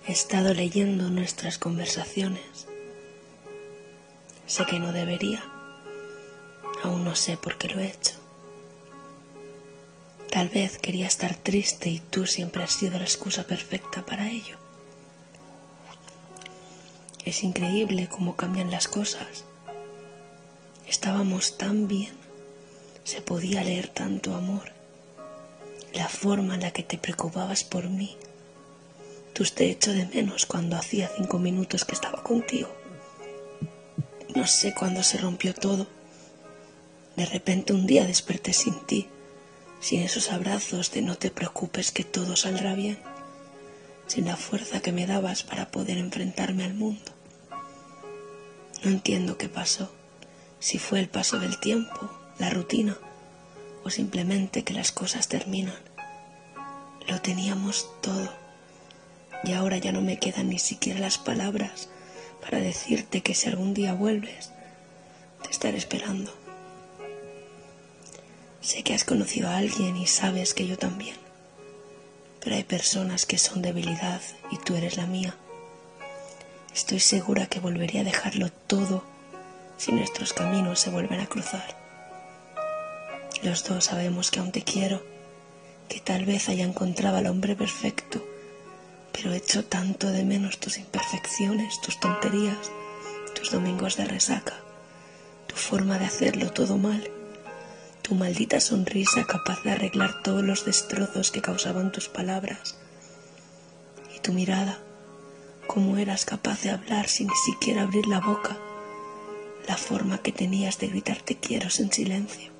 He estado leyendo nuestras conversaciones. Sé que no debería. Aún no sé por qué lo he hecho. Tal vez quería estar triste y tú siempre has sido la excusa perfecta para ello. Es increíble cómo cambian las cosas. Estábamos tan bien. Se podía leer tanto amor. La forma en la que te preocupabas por mí. Te echo de menos cuando hacía 5 minutos que estaba contigo. No sé cuándo se rompió todo. De repente un día desperté sin ti, sin esos abrazos de no te preocupes que todo saldrá bien, sin la fuerza que me dabas para poder enfrentarme al mundo. No entiendo qué pasó, si fue el paso del tiempo, la rutina, o simplemente que las cosas terminan. Lo teníamos todo. Y ahora ya no me quedan ni siquiera las palabras para decirte que si algún día vuelves, te estaré esperando. Sé que has conocido a alguien y sabes que yo también. Pero hay personas que son debilidad y tú eres la mía. Estoy segura que volvería a dejarlo todo si nuestros caminos se vuelven a cruzar. Los dos sabemos que aún te quiero, que tal vez haya encontrado al hombre perfecto, pero echo tanto de menos tus imperfecciones, tus tonterías, tus domingos de resaca, tu forma de hacerlo todo mal, tu maldita sonrisa capaz de arreglar todos los destrozos que causaban tus palabras, y tu mirada, cómo eras capaz de hablar sin ni siquiera abrir la boca, la forma que tenías de gritar te quiero en silencio.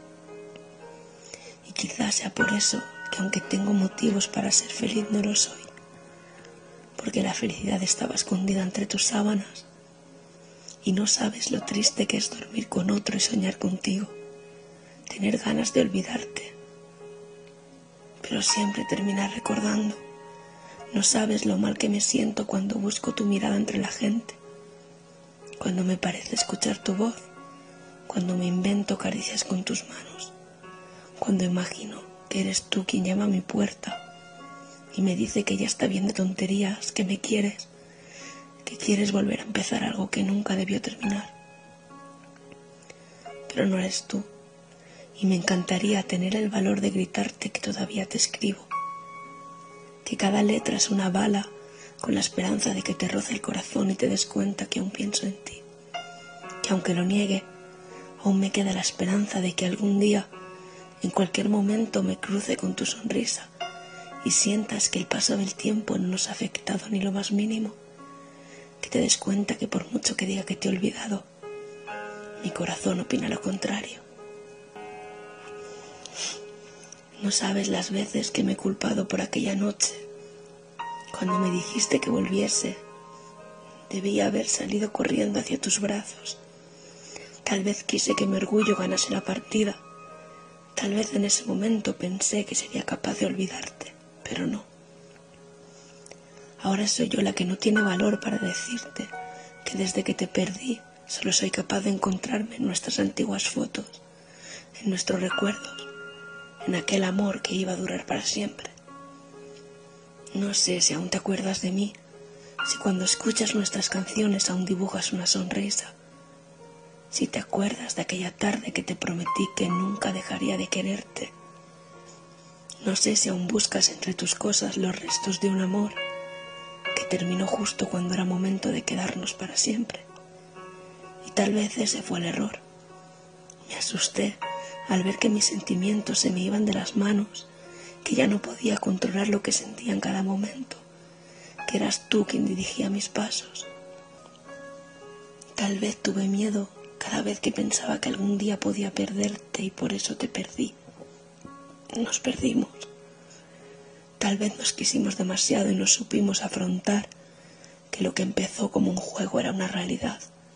Y quizás sea por eso que aunque tengo motivos para ser feliz no lo soy. Porque la felicidad estaba escondida entre tus sábanas y no sabes lo triste que es dormir con otro y soñar contigo, tener ganas de olvidarte, pero siempre terminar recordando. No sabes lo mal que me siento cuando busco tu mirada entre la gente, cuando me parece escuchar tu voz, cuando me invento caricias con tus manos, cuando imagino que eres tú quien llama a mi puerta y me dice que ya está bien de tonterías, que me quieres, que quieres volver a empezar algo que nunca debió terminar. Pero no eres tú, y me encantaría tener el valor de gritarte que todavía te escribo, que cada letra es una bala con la esperanza de que te roce el corazón y te des cuenta que aún pienso en ti, que aunque lo niegue, aún me queda la esperanza de que algún día, en cualquier momento, me cruce con tu sonrisa y sientas que el paso del tiempo no nos ha afectado ni lo más mínimo, que te des cuenta que por mucho que diga que te he olvidado, mi corazón opina lo contrario. No sabes las veces que me he culpado por aquella noche, cuando me dijiste que volviese. Debía haber salido corriendo hacia tus brazos. Tal vez quise que mi orgullo ganase la partida. Tal vez en ese momento pensé que sería capaz de olvidarte, pero no. Ahora soy yo la que no tiene valor para decirte que desde que te perdí solo soy capaz de encontrarme en nuestras antiguas fotos, en nuestros recuerdos, en aquel amor que iba a durar para siempre. No sé si aún te acuerdas de mí, si cuando escuchas nuestras canciones aún dibujas una sonrisa, si te acuerdas de aquella tarde que te prometí que nunca dejaría de quererte. No sé si aún buscas entre tus cosas los restos de un amor que terminó justo cuando era momento de quedarnos para siempre. Y tal vez ese fue el error. Me asusté al ver que mis sentimientos se me iban de las manos, que ya no podía controlar lo que sentía en cada momento, que eras tú quien dirigía mis pasos. Tal vez tuve miedo cada vez que pensaba que algún día podía perderte y por eso te perdí. Nos perdimos. Tal vez nos quisimos demasiado y no supimos afrontar que lo que empezó como un juego era una realidad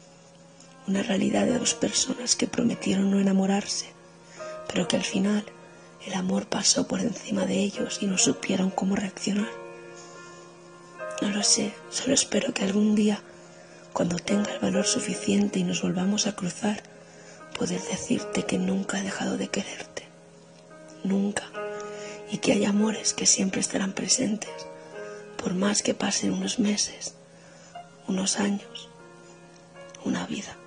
de dos personas que prometieron no enamorarse, pero que al final el amor pasó por encima de ellos y no supieron cómo reaccionar. No lo sé, solo espero que algún día, cuando tenga el valor suficiente y nos volvamos a cruzar, poder decirte que nunca he dejado de quererte, nunca, y que hay amores que siempre estarán presentes, por más que pasen unos meses, unos años, una vida.